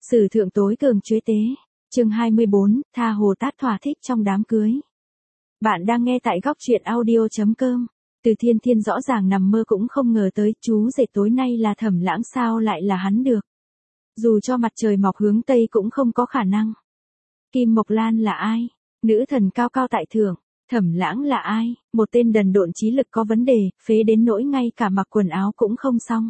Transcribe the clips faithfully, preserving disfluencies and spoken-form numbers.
Sử thượng tối cường chuế tế. Chương hai mươi bốn, tha Hồ Tát thỏa thích trong đám cưới. Bạn đang nghe tại góc truyện audio chấm com. Từ Thiên Thiên rõ ràng nằm mơ cũng không ngờ tới, chú rể tối nay là Thẩm Lãng, sao lại là hắn được. Dù cho mặt trời mọc hướng Tây cũng không có khả năng. Kim Mộc Lan là ai? Nữ thần cao cao tại thượng. Thẩm Lãng là ai? Một tên đần độn trí lực có vấn đề, phế đến nỗi ngay cả mặc quần áo cũng không xong.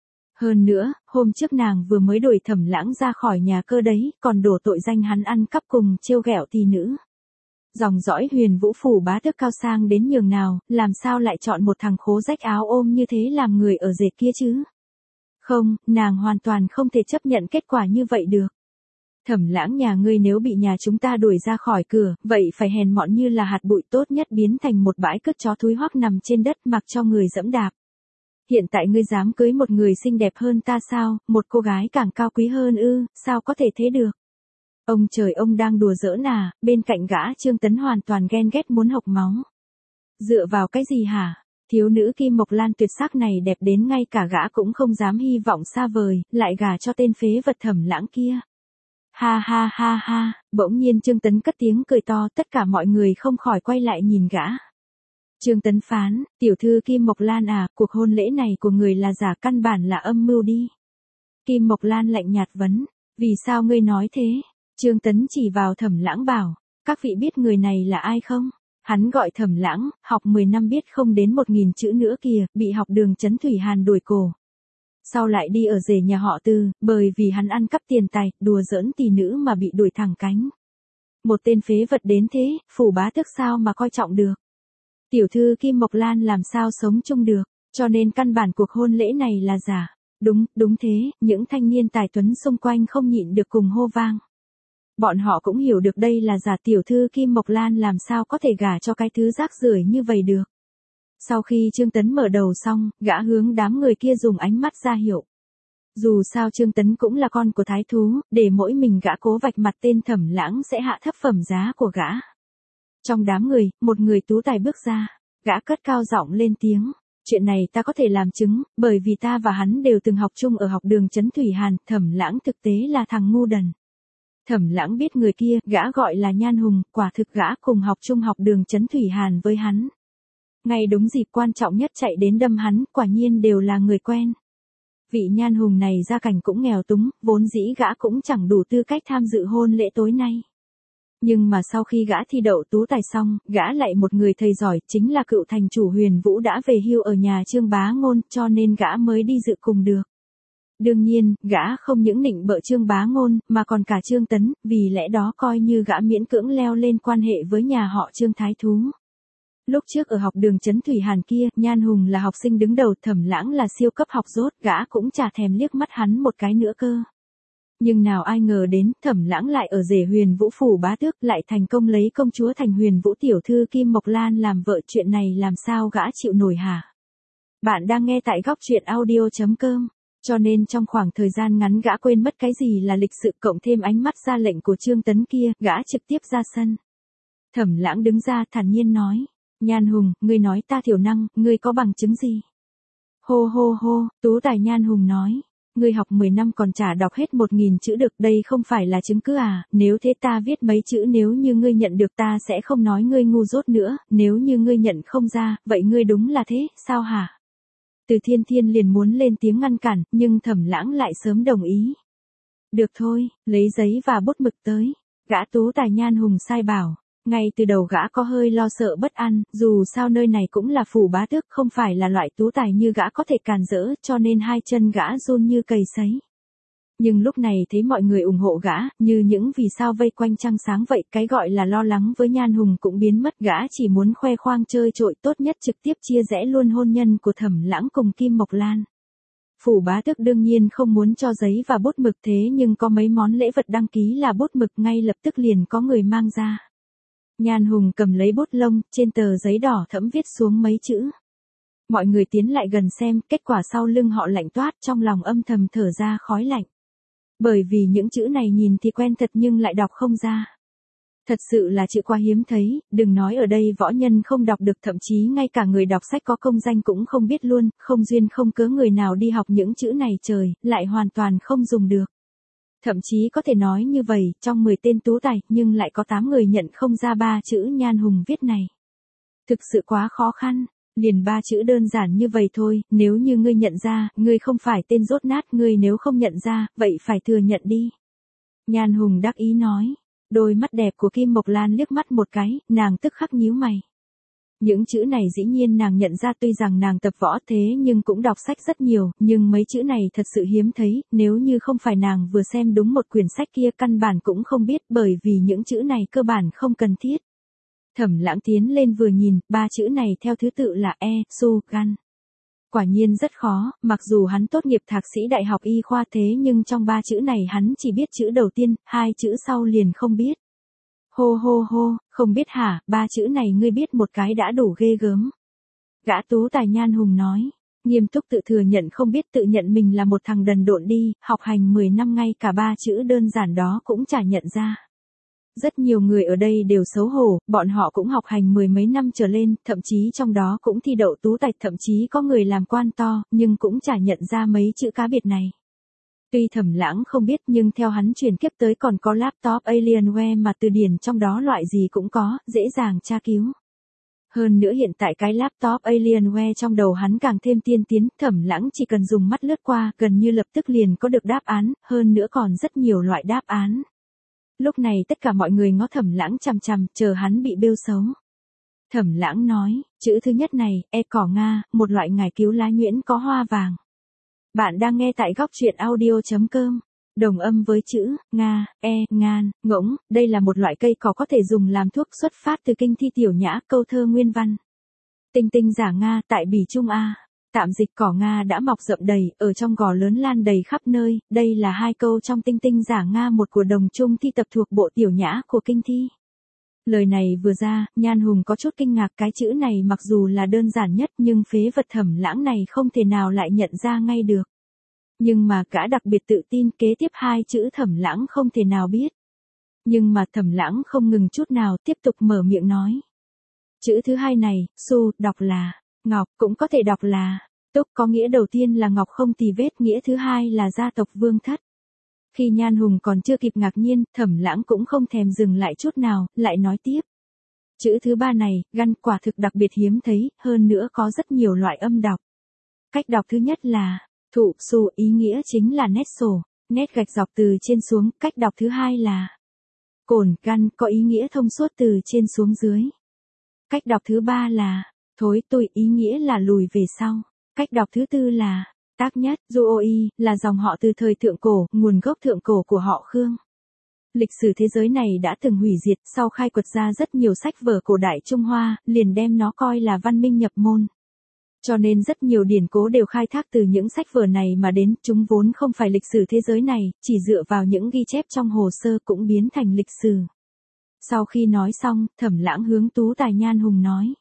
Hơn nữa, hôm trước nàng vừa mới đuổi Thẩm Lãng ra khỏi nhà cơ đấy, còn đổ tội danh hắn ăn cắp cùng trêu ghẹo tỷ nữ. Dòng dõi Huyền Vũ phủ bá tước cao sang đến nhường nào, làm sao lại chọn một thằng khố rách áo ôm như thế làm người ở rể kia chứ? Không, nàng hoàn toàn không thể chấp nhận kết quả như vậy được. Thẩm Lãng nhà ngươi nếu bị nhà chúng ta đuổi ra khỏi cửa, vậy phải hèn mọn như là hạt bụi, tốt nhất biến thành một bãi cất chó thúi hoắc nằm trên đất mặc cho người dẫm đạp. Hiện tại ngươi dám cưới một người xinh đẹp hơn ta sao, một cô gái càng cao quý hơn ư, sao có thể thế được? Ông trời, ông đang đùa giỡn à? Bên cạnh gã Trương Tấn hoàn toàn ghen ghét muốn hộc máu. Dựa vào cái gì hả? Thiếu nữ Kim Mộc Lan tuyệt sắc này đẹp đến ngay cả gã cũng không dám hy vọng xa vời, lại gả cho tên phế vật Thẩm Lãng kia. Ha ha ha ha, bỗng nhiên Trương Tấn cất tiếng cười to, tất cả mọi người không khỏi quay lại nhìn gã. Trương Tấn phán, tiểu thư Kim Mộc Lan à, cuộc hôn lễ này của người là giả, căn bản là âm mưu đi. Kim Mộc Lan lạnh nhạt vấn, vì sao ngươi nói thế? Trương Tấn chỉ vào Thẩm Lãng bảo, các vị biết người này là ai không? Hắn gọi Thẩm Lãng, học mười năm biết không đến một nghìn chữ nữa kìa, bị học đường Trấn Thủy Hàn đuổi cổ. Sau lại đi ở rể nhà họ Từ, bởi vì hắn ăn cắp tiền tài, đùa giỡn tỷ nữ mà bị đuổi thẳng cánh. Một tên phế vật đến thế, phủ bá tước sao mà coi trọng được. Tiểu thư Kim Mộc Lan làm sao sống chung được, cho nên căn bản cuộc hôn lễ này là giả. Đúng, đúng thế, những thanh niên tài tuấn xung quanh không nhịn được cùng hô vang. Bọn họ cũng hiểu được đây là giả, tiểu thư Kim Mộc Lan làm sao có thể gả cho cái thứ rác rưởi như vậy được. Sau khi Trương Tấn mở đầu xong, gã hướng đám người kia dùng ánh mắt ra hiệu. Dù sao Trương Tấn cũng là con của thái thú, để mỗi mình gã cố vạch mặt tên Thẩm Lãng sẽ hạ thấp phẩm giá của gã. Trong đám người, một người tú tài bước ra, gã cất cao giọng lên tiếng. Chuyện này ta có thể làm chứng, bởi vì ta và hắn đều từng học chung ở học đường Trấn Thủy Hàn, Thẩm Lãng thực tế là thằng ngu đần. Thẩm Lãng biết người kia, gã gọi là Nhan Hùng, quả thực gã cùng học chung học đường Trấn Thủy Hàn với hắn. Ngay đúng dịp quan trọng nhất chạy đến đâm hắn, quả nhiên đều là người quen. Vị Nhan Hùng này gia cảnh cũng nghèo túng, vốn dĩ gã cũng chẳng đủ tư cách tham dự hôn lễ tối nay. Nhưng mà sau khi gã thi đậu tú tài xong, gã lại một người thầy giỏi, chính là cựu thành chủ Huyền Vũ đã về hưu ở nhà Trương Bá Ngôn, cho nên gã mới đi dự cùng được. Đương nhiên, gã không những nịnh bợ Trương Bá Ngôn, mà còn cả Trương Tấn, vì lẽ đó coi như gã miễn cưỡng leo lên quan hệ với nhà họ Trương thái thú. Lúc trước ở học đường Trấn Thủy Hàn kia, Nhan Hùng là học sinh đứng đầu, Thẩm Lãng là siêu cấp học dốt, gã cũng chả thèm liếc mắt hắn một cái nữa cơ. Nhưng nào ai ngờ đến, Thẩm Lãng lại ở rể Huyền Vũ phủ bá tước, lại thành công lấy công chúa thành Huyền Vũ tiểu thư Kim Mộc Lan làm vợ, chuyện này làm sao gã chịu nổi hả? Bạn đang nghe tại góc truyện audio chấm com. Cho nên trong khoảng thời gian ngắn gã quên mất cái gì là lịch sự, cộng thêm ánh mắt ra lệnh của Trương Tấn kia, gã trực tiếp ra sân. Thẩm Lãng đứng ra thản nhiên nói, Nhan Hùng, ngươi nói ta thiểu năng, ngươi có bằng chứng gì? Hô hô hô, tú tài Nhan Hùng nói, ngươi học mười năm còn chả đọc hết một nghìn chữ được, đây không phải là chứng cứ à? Nếu thế ta viết mấy chữ, nếu như ngươi nhận được ta sẽ không nói ngươi ngu dốt nữa, nếu như ngươi nhận không ra, vậy ngươi đúng là thế, sao hả? Từ Thiên Thiên liền muốn lên tiếng ngăn cản, nhưng Thẩm Lãng lại sớm đồng ý. Được thôi, lấy giấy và bút mực tới. Gã tú tài Nhan Hùng sai bảo. Ngay từ đầu gã có hơi lo sợ bất an, dù sao nơi này cũng là phủ bá tước, không phải là loại tú tài như gã có thể càn rỡ, cho nên hai chân gã run như cầy sấy. Nhưng lúc này thấy mọi người ủng hộ gã, như những vì sao vây quanh trăng sáng vậy, cái gọi là lo lắng với Nhan Hùng cũng biến mất, gã chỉ muốn khoe khoang chơi trội, tốt nhất trực tiếp chia rẽ luôn hôn nhân của Thẩm Lãng cùng Kim Mộc Lan. Phủ bá tước đương nhiên không muốn cho giấy và bút mực, thế nhưng có mấy món lễ vật đăng ký là bút mực, ngay lập tức liền có người mang ra. Nhan Hùng cầm lấy bút lông, trên tờ giấy đỏ thẫm viết xuống mấy chữ. Mọi người tiến lại gần xem, kết quả sau lưng họ lạnh toát, trong lòng âm thầm thở ra khói lạnh. Bởi vì những chữ này nhìn thì quen thật nhưng lại đọc không ra. Thật sự là chữ quá hiếm thấy, đừng nói ở đây võ nhân không đọc được, thậm chí ngay cả người đọc sách có công danh cũng không biết luôn, không duyên không cớ người nào đi học những chữ này, trời, lại hoàn toàn không dùng được. Thậm chí có thể nói như vậy, trong mười tên tú tài, nhưng lại có tám người nhận không ra ba chữ Nhan Hùng viết này. Thực sự quá khó khăn, liền ba chữ đơn giản như vậy thôi, nếu như ngươi nhận ra, ngươi không phải tên dốt nát, ngươi nếu không nhận ra, vậy phải thừa nhận đi. Nhan Hùng đắc ý nói, đôi mắt đẹp của Kim Mộc Lan liếc mắt một cái, nàng tức khắc nhíu mày. Những chữ này dĩ nhiên nàng nhận ra, tuy rằng nàng tập võ thế nhưng cũng đọc sách rất nhiều, nhưng mấy chữ này thật sự hiếm thấy, nếu như không phải nàng vừa xem đúng một quyển sách kia căn bản cũng không biết, bởi vì những chữ này cơ bản không cần thiết. Thẩm Lãng tiến lên vừa nhìn, ba chữ này theo thứ tự là E, Su, Gan. Quả nhiên rất khó, mặc dù hắn tốt nghiệp thạc sĩ đại học y khoa thế nhưng trong ba chữ này hắn chỉ biết chữ đầu tiên, hai chữ sau liền không biết. Hô hô hô, không biết hả, ba chữ này ngươi biết một cái đã đủ ghê gớm. Gã tú tài Nhan Hùng nói, nghiêm túc tự thừa nhận không biết, tự nhận mình là một thằng đần độn đi, học hành mười năm ngay cả ba chữ đơn giản đó cũng chả nhận ra. Rất nhiều người ở đây đều xấu hổ, bọn họ cũng học hành mười mấy năm trở lên, thậm chí trong đó cũng thi đậu tú tài, thậm chí có người làm quan to, nhưng cũng chả nhận ra mấy chữ cá biệt này. Tuy Thẩm Lãng không biết nhưng theo hắn truyền kiếp tới còn có laptop Alienware mà từ điển trong đó loại gì cũng có, dễ dàng tra cứu. Hơn nữa hiện tại cái laptop Alienware trong đầu hắn càng thêm tiên tiến, Thẩm Lãng chỉ cần dùng mắt lướt qua, gần như lập tức liền có được đáp án, hơn nữa còn rất nhiều loại đáp án. Lúc này tất cả mọi người ngó Thẩm Lãng chằm chằm, chờ hắn bị bêu xấu. Thẩm Lãng nói, chữ thứ nhất này, e cỏ Nga, một loại ngải cứu lá nhuyễn có hoa vàng. Bạn đang nghe tại góc truyện audio chấm com. Đồng âm với chữ Nga, e, ngan, ngỗng, đây là một loại cây cỏ có thể dùng làm thuốc, xuất phát từ kinh thi tiểu nhã, câu thơ nguyên văn. Tinh tinh giả Nga tại Bỉ Trung A. Tạm dịch cỏ Nga đã mọc rậm đầy, ở trong gò lớn lan đầy khắp nơi, đây là hai câu trong tinh tinh giả Nga một của đồng trung thi tập thuộc bộ tiểu nhã của kinh thi. Lời này vừa ra, Nhan Hùng có chút kinh ngạc, cái chữ này mặc dù là đơn giản nhất nhưng phế vật Thẩm Lãng này không thể nào lại nhận ra ngay được. Nhưng mà gã đặc biệt tự tin, kế tiếp hai chữ Thẩm Lãng không thể nào biết. Nhưng mà Thẩm Lãng không ngừng chút nào, tiếp tục mở miệng nói. Chữ thứ hai này, Su, đọc là Ngọc, cũng có thể đọc là Túc, có nghĩa đầu tiên là Ngọc không tì vết, nghĩa thứ hai là gia tộc Vương Thất. Khi Nhan Hùng còn chưa kịp ngạc nhiên, Thẩm Lãng cũng không thèm dừng lại chút nào, lại nói tiếp. Chữ thứ ba này, Gan, quả thực đặc biệt hiếm thấy, hơn nữa có rất nhiều loại âm đọc. Cách đọc thứ nhất là Thụ, Su, ý nghĩa chính là nét sổ, nét gạch dọc từ trên xuống. Cách đọc thứ hai là Cồn, Gan, có ý nghĩa thông suốt từ trên xuống dưới. Cách đọc thứ ba là Thối, Tui, ý nghĩa là lùi về sau. Cách đọc thứ tư là Tác Nhất, Duoi, là dòng họ từ thời thượng cổ, nguồn gốc thượng cổ của họ Khương. Lịch sử thế giới này đã từng hủy diệt, sau khai quật ra rất nhiều sách vở cổ đại Trung Hoa, liền đem nó coi là văn minh nhập môn. Cho nên rất nhiều điển cố đều khai thác từ những sách vở này mà đến, chúng vốn không phải lịch sử thế giới này, chỉ dựa vào những ghi chép trong hồ sơ cũng biến thành lịch sử. Sau khi nói xong, Thẩm Lãng hướng tú tài Nhan Hùng nói.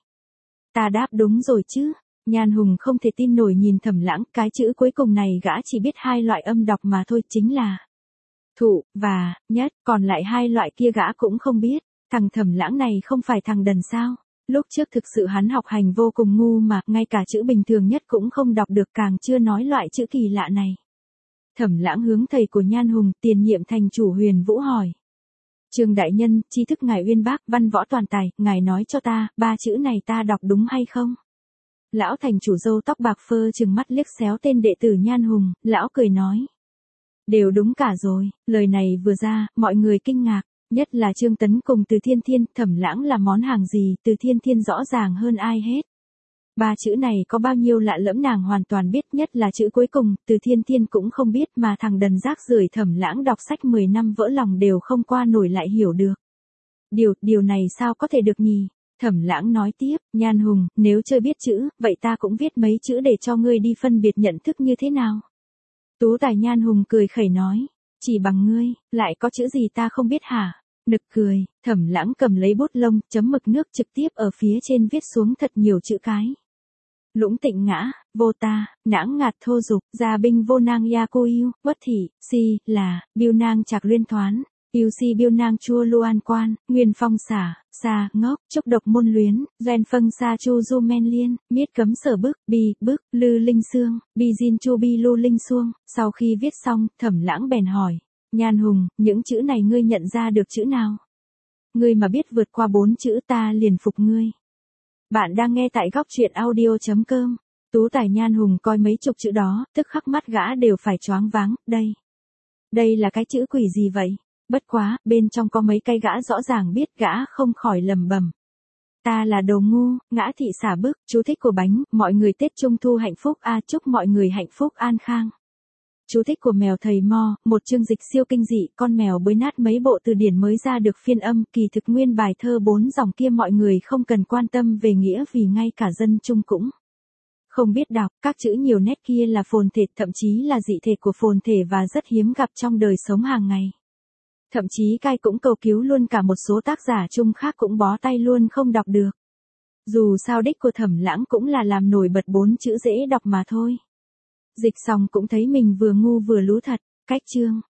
Ta đáp đúng rồi chứ. Nhan Hùng không thể tin nổi nhìn Thẩm Lãng, cái chữ cuối cùng này gã chỉ biết hai loại âm đọc mà thôi, chính là Thụ, và, Nhất, còn lại hai loại kia gã cũng không biết. Thằng Thẩm Lãng này không phải thằng đần sao? Lúc trước thực sự hắn học hành vô cùng ngu mà, ngay cả chữ bình thường nhất cũng không đọc được, càng chưa nói loại chữ kỳ lạ này. Thẩm Lãng hướng thầy của Nhan Hùng, tiền nhiệm thành chủ Huyền Vũ hỏi. Trường đại nhân, tri thức ngài uyên bác, văn võ toàn tài, ngài nói cho ta, ba chữ này ta đọc đúng hay không? Lão thành chủ râu tóc bạc phơ trừng mắt liếc xéo tên đệ tử Nhan Hùng, lão cười nói. Đều đúng cả rồi, lời này vừa ra, mọi người kinh ngạc, nhất là Trương Tấn cùng Từ Thiên Thiên, Thẩm Lãng là món hàng gì, Từ Thiên Thiên rõ ràng hơn ai hết. Ba chữ này có bao nhiêu lạ lẫm nàng hoàn toàn biết, nhất là chữ cuối cùng, Từ Thiên Thiên cũng không biết mà thằng đần rác rưởi Thẩm Lãng đọc sách mười năm vỡ lòng đều không qua nổi lại hiểu được. Điều, điều này sao có thể được nhỉ? Thẩm Lãng nói tiếp, Nhan Hùng, nếu chơi biết chữ, vậy ta cũng viết mấy chữ để cho ngươi đi phân biệt nhận thức như thế nào? Tú tài Nhan Hùng cười khẩy nói, chỉ bằng ngươi, lại có chữ gì ta không biết hả? Nực cười, Thẩm Lãng cầm lấy bút lông, chấm mực nước trực tiếp ở phía trên viết xuống thật nhiều chữ cái. Lũng tịnh ngã, vô ta, nãng ngạt thô dục, gia binh vô nang ya cô yêu, bất thị, si, là, biêu nang chạc luyên thoán, yêu si biêu nang chua luan quan, nguyên phong xả, xa, ngốc, chốc độc môn luyến, gen phân xa chu du men liên, miết cấm sở bức, bi, bức, lư linh xương, bi jin chu bi lu linh xuông. Sau khi viết xong, Thẩm Lãng bèn hỏi. Nhan Hùng, những chữ này ngươi nhận ra được chữ nào? Ngươi mà biết vượt qua bốn chữ ta liền phục ngươi. Bạn đang nghe tại góc truyện audio.com. Tú tài Nhan Hùng coi mấy chục chữ đó, tức khắc mắt gã đều phải choáng váng, đây. Đây là cái chữ quỷ gì vậy? Bất quá, bên trong có mấy cây gã rõ ràng biết, gã không khỏi lầm bầm. Ta là đồ ngu, ngã thị xả bức, chú thích của bánh, mọi người Tết Trung Thu hạnh phúc a, chúc mọi người hạnh phúc an khang. Chú thích của mèo thầy Mo, một chương dịch siêu kinh dị, con mèo bới nát mấy bộ từ điển mới ra được phiên âm, kỳ thực nguyên bài thơ bốn dòng kia mọi người không cần quan tâm về nghĩa vì ngay cả dân Trung cũng không biết đọc, các chữ nhiều nét kia là phồn thể, thậm chí là dị thể của phồn thể và rất hiếm gặp trong đời sống hàng ngày. Thậm chí cai cũng cầu cứu luôn cả một số tác giả Trung khác cũng bó tay luôn không đọc được. Dù sao đích của Thẩm Lãng cũng là làm nổi bật bốn chữ dễ đọc mà thôi. Dịch xong cũng thấy mình vừa ngu vừa lú thật, cách chương.